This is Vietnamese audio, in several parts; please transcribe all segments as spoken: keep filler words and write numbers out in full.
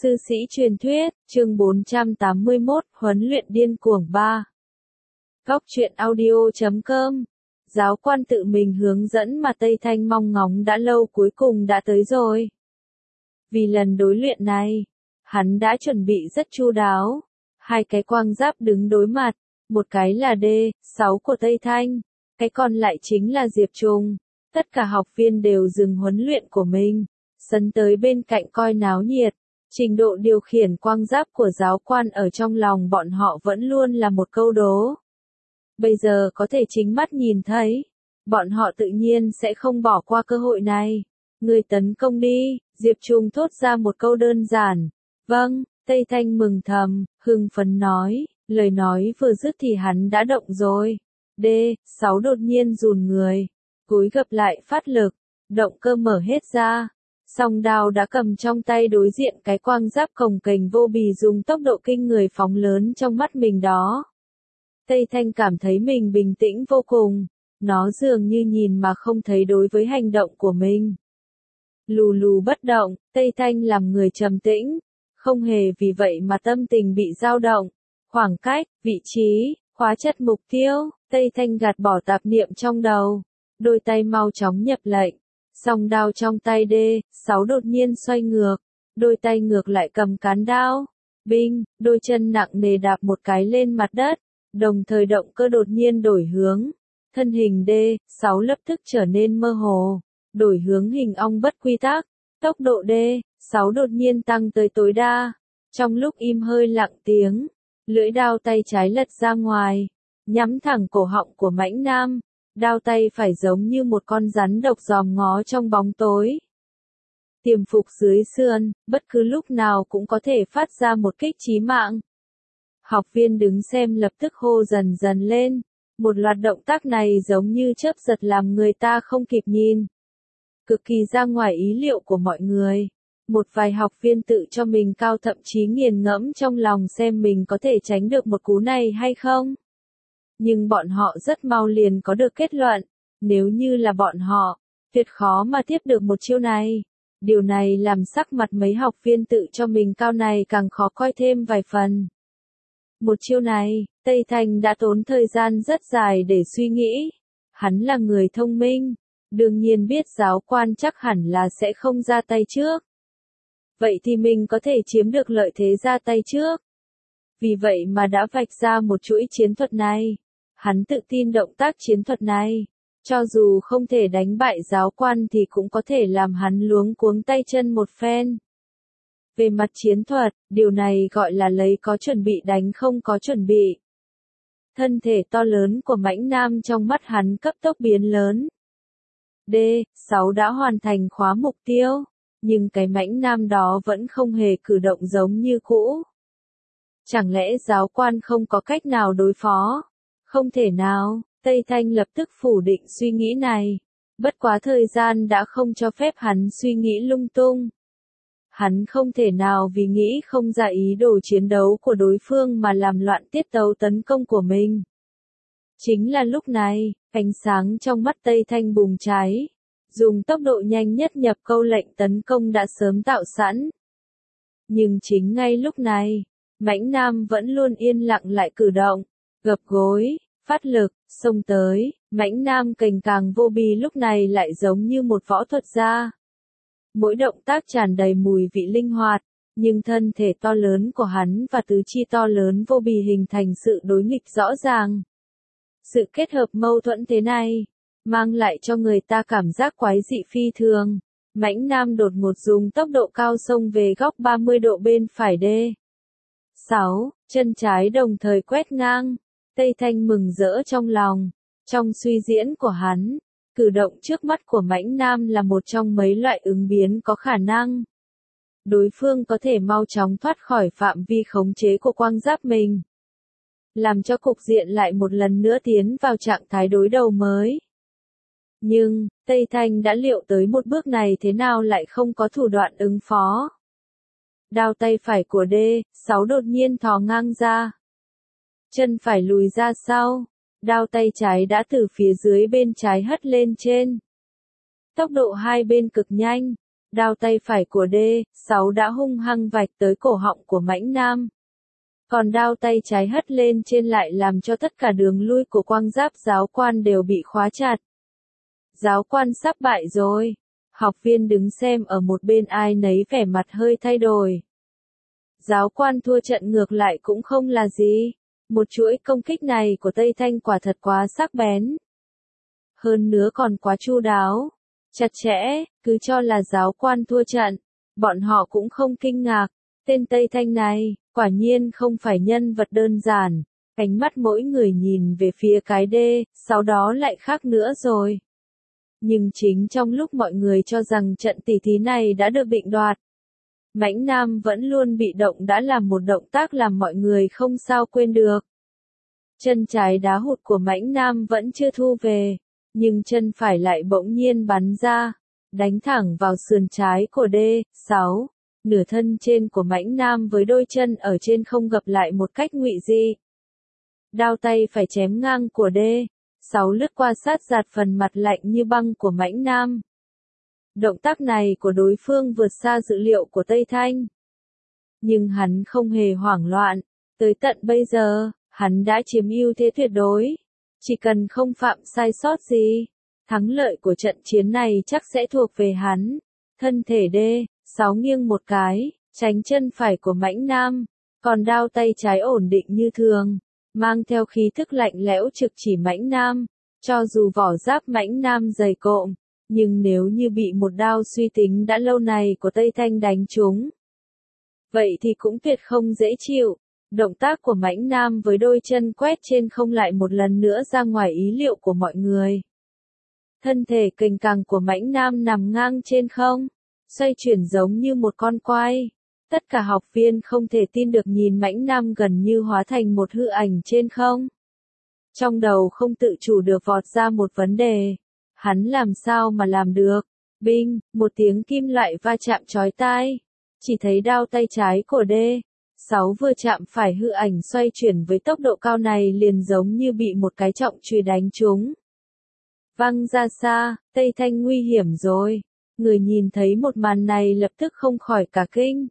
Sư sĩ truyền thuyết, chương bốn trăm tám mươi mốt, huấn luyện điên cuồng ba. Góc truyện audio chấm com. Giáo quan tự mình hướng dẫn mà Tây Thanh mong ngóng đã lâu cuối cùng đã tới rồi. Vì lần đối luyện này, hắn đã chuẩn bị rất chu đáo. Hai cái quang giáp đứng đối mặt, một cái là D sáu của Tây Thanh, cái còn lại chính là Diệp Trùng. Tất cả học viên đều dừng huấn luyện của mình, sấn tới bên cạnh coi náo nhiệt. Trình độ điều khiển quang giáp của giáo quan ở trong lòng bọn họ vẫn luôn là một câu đố. Bây giờ có thể chính mắt nhìn thấy, bọn họ tự nhiên sẽ không bỏ qua cơ hội này. Người tấn công đi, Diệp Trùng thốt ra một câu đơn giản. Vâng, Tây Thanh mừng thầm, hưng phấn nói, lời nói vừa dứt thì hắn đã động rồi. D sáu đột nhiên rùn người, cúi gập lại phát lực, động cơ mở hết ra. Song đao đã cầm trong tay đối diện cái quang giáp cồng kềnh vô bì dùng tốc độ kinh người phóng lớn trong mắt mình đó. Tây Thanh cảm thấy mình bình tĩnh vô cùng, nó dường như nhìn mà không thấy đối với hành động của mình. Lù lù bất động, Tây Thanh làm người trầm tĩnh, không hề vì vậy mà tâm tình bị dao động. Khoảng cách, vị trí, hóa chất mục tiêu, Tây Thanh gạt bỏ tạp niệm trong đầu, đôi tay mau chóng nhập lệnh. Song đao trong tay D sáu đột nhiên xoay ngược, đôi tay ngược lại cầm cán đao. Binh, đôi chân nặng nề đạp một cái lên mặt đất, đồng thời động cơ đột nhiên đổi hướng. Thân hình D sáu lập tức trở nên mơ hồ, đổi hướng hình ong bất quy tắc. Tốc độ D sáu đột nhiên tăng tới tối đa. Trong lúc im hơi lặng tiếng, lưỡi đao tay trái lật ra ngoài, nhắm thẳng cổ họng của Mãnh Nam. Đao tay phải giống như một con rắn độc dòm ngó trong bóng tối. Tiềm phục dưới sườn, bất cứ lúc nào cũng có thể phát ra một kích chí mạng. Học viên đứng xem lập tức hô dần dần lên. Một loạt động tác này giống như chớp giật làm người ta không kịp nhìn. Cực kỳ ra ngoài ý liệu của mọi người. Một vài học viên tự cho mình cao thậm chí nghiền ngẫm trong lòng xem mình có thể tránh được một cú này hay không. Nhưng bọn họ rất mau liền có được kết luận, nếu như là bọn họ, tuyệt khó mà tiếp được một chiêu này. Điều này làm sắc mặt mấy học viên tự cho mình cao này càng khó coi thêm vài phần. Một chiêu này, Tây Thanh đã tốn thời gian rất dài để suy nghĩ. Hắn là người thông minh, đương nhiên biết giáo quan chắc hẳn là sẽ không ra tay trước. Vậy thì mình có thể chiếm được lợi thế ra tay trước. Vì vậy mà đã vạch ra một chuỗi chiến thuật này. Hắn tự tin động tác chiến thuật này, cho dù không thể đánh bại giáo quan thì cũng có thể làm hắn luống cuống tay chân một phen. Về mặt chiến thuật, điều này gọi là lấy có chuẩn bị đánh không có chuẩn bị. Thân thể to lớn của Mãnh Nam trong mắt hắn cấp tốc biến lớn. D sáu đã hoàn thành khóa mục tiêu, nhưng cái Mãnh Nam đó vẫn không hề cử động giống như cũ. Chẳng lẽ giáo quan không có cách nào đối phó? Không thể nào, Tây Thanh lập tức phủ định suy nghĩ này. Bất quá thời gian đã không cho phép hắn suy nghĩ lung tung. Hắn không thể nào vì nghĩ không ra ý đồ chiến đấu của đối phương mà làm loạn tiết tấu tấn công của mình. Chính là lúc này, ánh sáng trong mắt Tây Thanh bùng cháy. Dùng tốc độ nhanh nhất nhập câu lệnh tấn công đã sớm tạo sẵn. Nhưng chính ngay lúc này, Mãnh Nam vẫn luôn yên lặng lại cử động. Gập gối, phát lực, xông tới, Mãnh Nam cành càng vô bì lúc này lại giống như một võ thuật gia. Mỗi động tác tràn đầy mùi vị linh hoạt, nhưng thân thể to lớn của hắn và tứ chi to lớn vô bì hình thành sự đối nghịch rõ ràng. Sự kết hợp mâu thuẫn thế này, mang lại cho người ta cảm giác quái dị phi thường. Mãnh Nam đột ngột dùng tốc độ cao xông về góc ba mươi độ bên phải D sáu, chân trái đồng thời quét ngang. Tây Thanh mừng rỡ trong lòng. Trong suy diễn của hắn, cử động trước mắt của Mãnh Nam là một trong mấy loại ứng biến có khả năng. Đối phương có thể mau chóng thoát khỏi phạm vi khống chế của quang giáp mình. Làm cho cục diện lại một lần nữa tiến vào trạng thái đối đầu mới. Nhưng, Tây Thanh đã liệu tới một bước này thế nào lại không có thủ đoạn ứng phó. Đao tay phải của D sáu đột nhiên thò ngang ra. Chân phải lùi ra sau, đao tay trái đã từ phía dưới bên trái hất lên trên. Tốc độ hai bên cực nhanh, Đao tay phải của D sáu đã hung hăng vạch tới cổ họng của Mãnh Nam. Còn đao tay trái hất lên trên lại làm cho tất cả đường lui của quang giáp giáo quan đều bị khóa chặt. Giáo quan sắp bại rồi. Học viên đứng xem ở một bên ai nấy vẻ mặt hơi thay đổi. Giáo quan thua trận ngược lại cũng không là gì. Một chuỗi công kích này của Tây Thanh quả thật quá sắc bén. Hơn nữa còn quá chu đáo, chặt chẽ, cứ cho là giáo quan thua trận. Bọn họ cũng không kinh ngạc. Tên Tây Thanh này, quả nhiên không phải nhân vật đơn giản. Ánh mắt mỗi người nhìn về phía cái D, sau đó lại khác nữa rồi. Nhưng chính trong lúc mọi người cho rằng trận tỷ thí này đã được định đoạt, Mãnh Nam vẫn luôn bị động đã làm một động tác làm mọi người không sao quên được. Chân trái đá hụt của Mãnh Nam vẫn chưa thu về, nhưng chân phải lại bỗng nhiên bắn ra, đánh thẳng vào sườn trái của D sáu. Nửa thân trên của Mãnh Nam với đôi chân ở trên không gập lại một cách ngụy dị. Đao tay phải chém ngang của D sáu lướt qua sát giạt phần mặt lạnh như băng của Mãnh Nam. Động tác này của đối phương vượt xa dự liệu của Tây Thanh. Nhưng hắn không hề hoảng loạn, tới tận bây giờ, hắn đã chiếm ưu thế tuyệt đối. Chỉ cần không phạm sai sót gì, thắng lợi của trận chiến này chắc sẽ thuộc về hắn. Thân thể D sáu nghiêng một cái, tránh chân phải của Mãnh Nam, còn đao tay trái ổn định như thường, mang theo khí thức lạnh lẽo trực chỉ Mãnh Nam. Cho dù vỏ giáp Mãnh Nam dày cộm, nhưng nếu như bị một đao suy tính đã lâu này của Tây Thanh đánh trúng, vậy thì cũng tuyệt không dễ chịu. Động tác của Mãnh Nam với đôi chân quét trên không lại một lần nữa ra ngoài ý liệu của mọi người. Thân thể kềnh cằng của Mãnh Nam nằm ngang trên không, xoay chuyển giống như một con quay. Tất cả học viên không thể tin được nhìn Mãnh Nam gần như hóa thành một hư ảnh trên không. Trong đầu không tự chủ được vọt ra một vấn đề. Hắn làm sao mà làm được? Binh, một tiếng kim loại va chạm chói tai. Chỉ thấy đao tay trái của D sáu vừa chạm phải hư ảnh xoay chuyển với tốc độ cao này liền giống như bị một cái trọng chùy đánh trúng. Văng ra xa, Tây Thanh nguy hiểm rồi. Người nhìn thấy một màn này lập tức không khỏi cả kinh.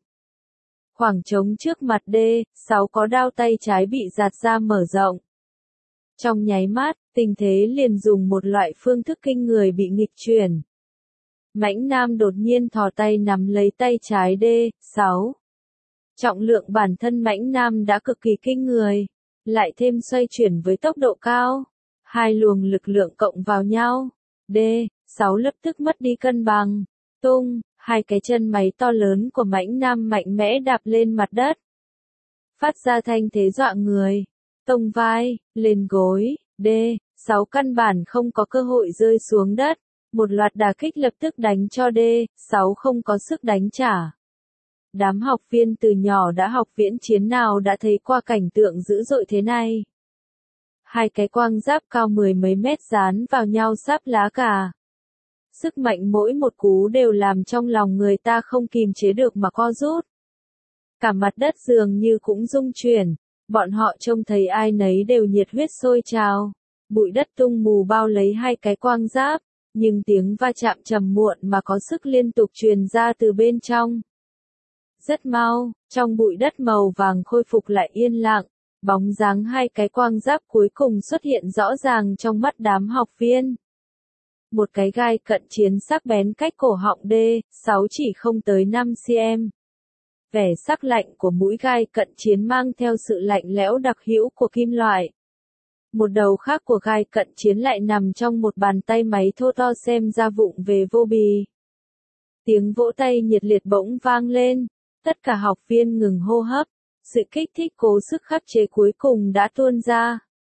Khoảng trống trước mặt D sáu có đao tay trái bị giạt ra mở rộng. Trong nháy mắt, tình thế liền dùng một loại phương thức kinh người bị nghịch chuyển. Mãnh Nam đột nhiên thò tay nắm lấy tay trái D sáu. Trọng lượng bản thân Mãnh Nam đã cực kỳ kinh người, lại thêm xoay chuyển với tốc độ cao. Hai luồng lực lượng cộng vào nhau, D sáu lập tức mất đi cân bằng, tung, hai cái chân máy to lớn của Mãnh Nam mạnh mẽ đạp lên mặt đất. Phát ra thanh thế dọa người, tông vai, lên gối, D sáu căn bản không có cơ hội rơi xuống đất. Một loạt đả kích lập tức đánh cho D sáu không có sức đánh trả. Đám học viên từ nhỏ đã học viễn chiến nào đã thấy qua cảnh tượng dữ dội thế này. Hai cái quang giáp cao mười mấy mét dán vào nhau sáp lá cả. Sức mạnh mỗi một cú đều làm trong lòng người ta không kìm chế được mà co rút. Cả mặt đất dường như cũng rung chuyển, bọn họ trông thấy ai nấy đều nhiệt huyết sôi trào. Bụi đất tung mù bao lấy hai cái quang giáp, nhưng tiếng va chạm trầm muộn mà có sức liên tục truyền ra từ bên trong. Rất mau, trong bụi đất màu vàng khôi phục lại yên lặng, bóng dáng hai cái quang giáp cuối cùng xuất hiện rõ ràng trong mắt đám học viên. Một cái gai cận chiến sắc bén cách cổ họng D sáu chỉ không tới năm xăng-ti-mét. Vẻ sắc lạnh của mũi gai cận chiến mang theo sự lạnh lẽo đặc hữu của kim loại. Một đầu khác của gai cận chiến lại nằm trong một bàn tay máy thô to xem ra vụng về vô bì. Tiếng vỗ tay nhiệt liệt bỗng vang lên, tất cả học viên ngừng hô hấp, sự kích thích cố sức khắc chế cuối cùng đã tuôn ra.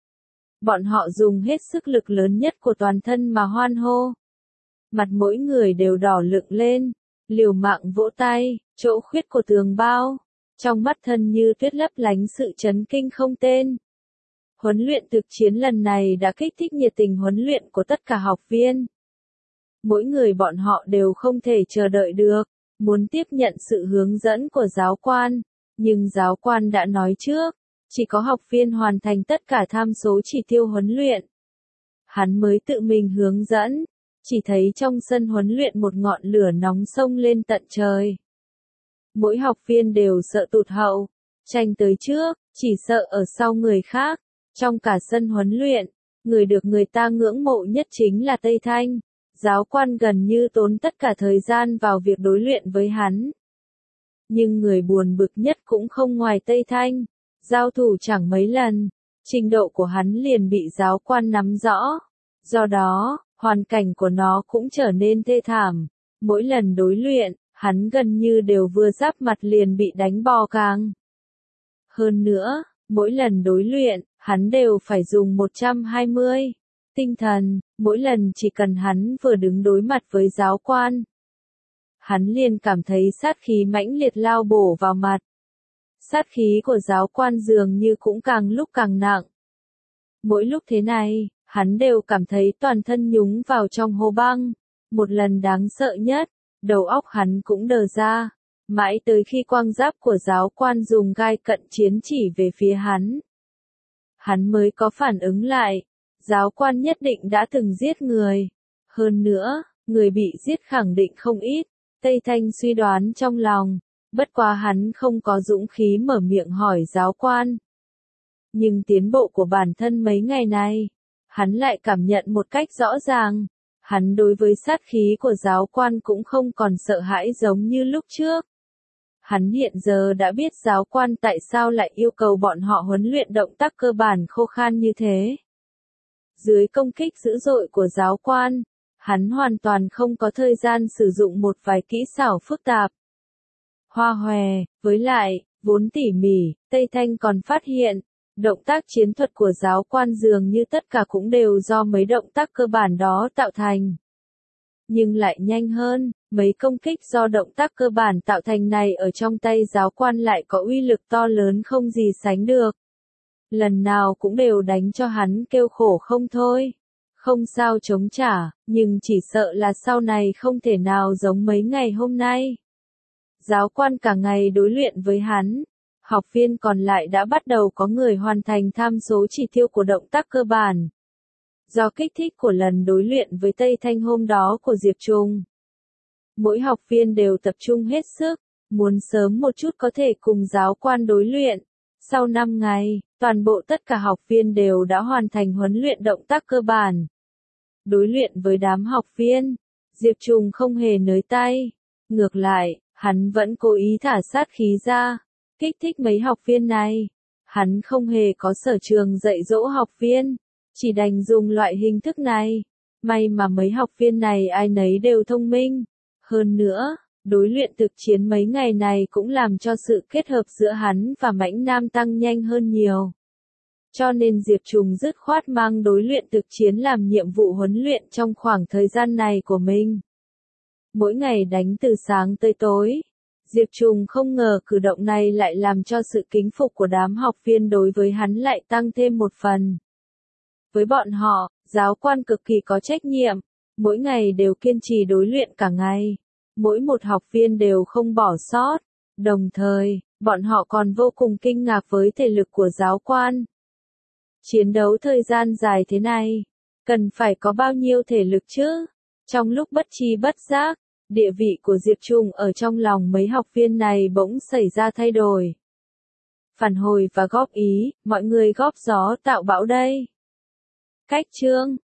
Bọn họ dùng hết sức lực lớn nhất của toàn thân mà hoan hô. Mặt mỗi người đều đỏ lựng lên, liều mạng vỗ tay, chỗ khuyết của tường bao, trong mắt thân như tuyết lấp lánh sự chấn kinh không tên. Huấn luyện thực chiến lần này đã kích thích nhiệt tình huấn luyện của tất cả học viên. Mỗi người bọn họ đều không thể chờ đợi được, muốn tiếp nhận sự hướng dẫn của giáo quan, nhưng giáo quan đã nói trước, chỉ có học viên hoàn thành tất cả tham số chỉ tiêu huấn luyện. Hắn mới tự mình hướng dẫn, chỉ thấy trong sân huấn luyện một ngọn lửa nóng xông lên tận trời. Mỗi học viên đều sợ tụt hậu, tranh tới trước, chỉ sợ ở sau người khác. Trong cả sân huấn luyện, người được người ta ngưỡng mộ nhất chính là Tây Thanh. Giáo quan gần như tốn tất cả thời gian vào việc đối luyện với hắn. Nhưng người buồn bực nhất cũng không ngoài Tây Thanh. Giao thủ chẳng mấy lần, trình độ của hắn liền bị giáo quan nắm rõ. Do đó, hoàn cảnh của nó cũng trở nên thê thảm. Mỗi lần đối luyện, hắn gần như đều vừa giáp mặt liền bị đánh bò càng. Hơn nữa, mỗi lần đối luyện, hắn đều phải dùng một trăm hai mươi. Tinh thần, mỗi lần chỉ cần hắn vừa đứng đối mặt với giáo quan. Hắn liền cảm thấy sát khí mãnh liệt lao bổ vào mặt. Sát khí của giáo quan dường như cũng càng lúc càng nặng. Mỗi lúc thế này, hắn đều cảm thấy toàn thân nhúng vào trong hố băng. Một lần đáng sợ nhất, đầu óc hắn cũng đờ ra. Mãi tới khi quang giáp của giáo quan dùng gai cận chiến chỉ về phía hắn. Hắn mới có phản ứng lại. Giáo quan nhất định đã từng giết người. Hơn nữa, người bị giết khẳng định không ít. Tây Thanh suy đoán trong lòng. Bất quá hắn không có dũng khí mở miệng hỏi giáo quan. Nhưng tiến bộ của bản thân mấy ngày nay, hắn lại cảm nhận một cách rõ ràng. Hắn đối với sát khí của giáo quan cũng không còn sợ hãi giống như lúc trước. Hắn hiện giờ đã biết giáo quan tại sao lại yêu cầu bọn họ huấn luyện động tác cơ bản khô khan như thế. Dưới công kích dữ dội của giáo quan, hắn hoàn toàn không có thời gian sử dụng một vài kỹ xảo phức tạp. Hoa hòe, với lại, vốn tỉ mỉ, Tây Thanh còn phát hiện, động tác chiến thuật của giáo quan dường như tất cả cũng đều do mấy động tác cơ bản đó tạo thành. Nhưng lại nhanh hơn, mấy công kích do động tác cơ bản tạo thành này ở trong tay giáo quan lại có uy lực to lớn không gì sánh được. Lần nào cũng đều đánh cho hắn kêu khổ không thôi. Không sao chống trả, nhưng chỉ sợ là sau này không thể nào giống mấy ngày hôm nay. Giáo quan cả ngày đối luyện với hắn. Học viên còn lại đã bắt đầu có người hoàn thành tham số chỉ tiêu của động tác cơ bản. Do kích thích của lần đối luyện với Tây Thanh hôm đó của Diệp Trùng. Mỗi học viên đều tập trung hết sức, muốn sớm một chút có thể cùng giáo quan đối luyện. Sau năm ngày, toàn bộ tất cả học viên đều đã hoàn thành huấn luyện động tác cơ bản. Đối luyện với đám học viên, Diệp Trùng không hề nới tay. Ngược lại, hắn vẫn cố ý thả sát khí ra, kích thích mấy học viên này. Hắn không hề có sở trường dạy dỗ học viên, chỉ đành dùng loại hình thức này. May mà mấy học viên này ai nấy đều thông minh. Hơn nữa, đối luyện thực chiến mấy ngày này cũng làm cho sự kết hợp giữa hắn và Mãnh Nam tăng nhanh hơn nhiều. Cho nên Diệp Trùng dứt khoát mang đối luyện thực chiến làm nhiệm vụ huấn luyện trong khoảng thời gian này của mình. Mỗi ngày đánh từ sáng tới tối. Diệp Trùng không ngờ cử động này lại làm cho sự kính phục của đám học viên đối với hắn lại tăng thêm một phần. Với bọn họ, giáo quan cực kỳ có trách nhiệm, mỗi ngày đều kiên trì đối luyện cả ngày. Mỗi một học viên đều không bỏ sót. Đồng thời, bọn họ còn vô cùng kinh ngạc với thể lực của giáo quan. Chiến đấu thời gian dài thế này, cần phải có bao nhiêu thể lực chứ? Trong lúc bất tri bất giác, địa vị của Diệp Trùng ở trong lòng mấy học viên này bỗng xảy ra thay đổi. Phản hồi và góp ý, mọi người góp gió tạo bão đây. Cách chương